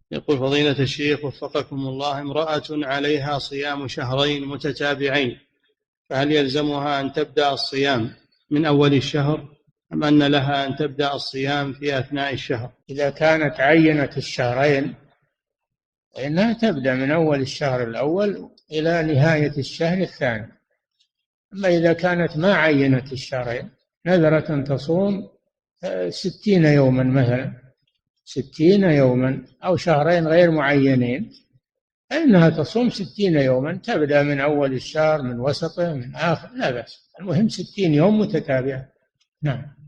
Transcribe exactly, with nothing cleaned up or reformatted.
يقول فضيلة الشيخ وفقكم الله، امرأة عليها صيام شهرين متتابعين، فهل يلزمها أن تبدأ الصيام من أول الشهر أم أن لها أن تبدأ الصيام في أثناء الشهر؟ إذا كانت عينت الشهرين فإنها تبدأ من أول الشهر الأول إلى نهاية الشهر الثاني. أما إذا كانت ما عينت الشهرين، نذرت أن تصوم ستين يوما مثلا، ستين يوما أو شهرين غير معينين، فإنها تصوم ستين يوما، تبدأ من أول الشهر، من وسطه، من آخر، لا بأس، المهم ستين يوم متتابعة. نعم.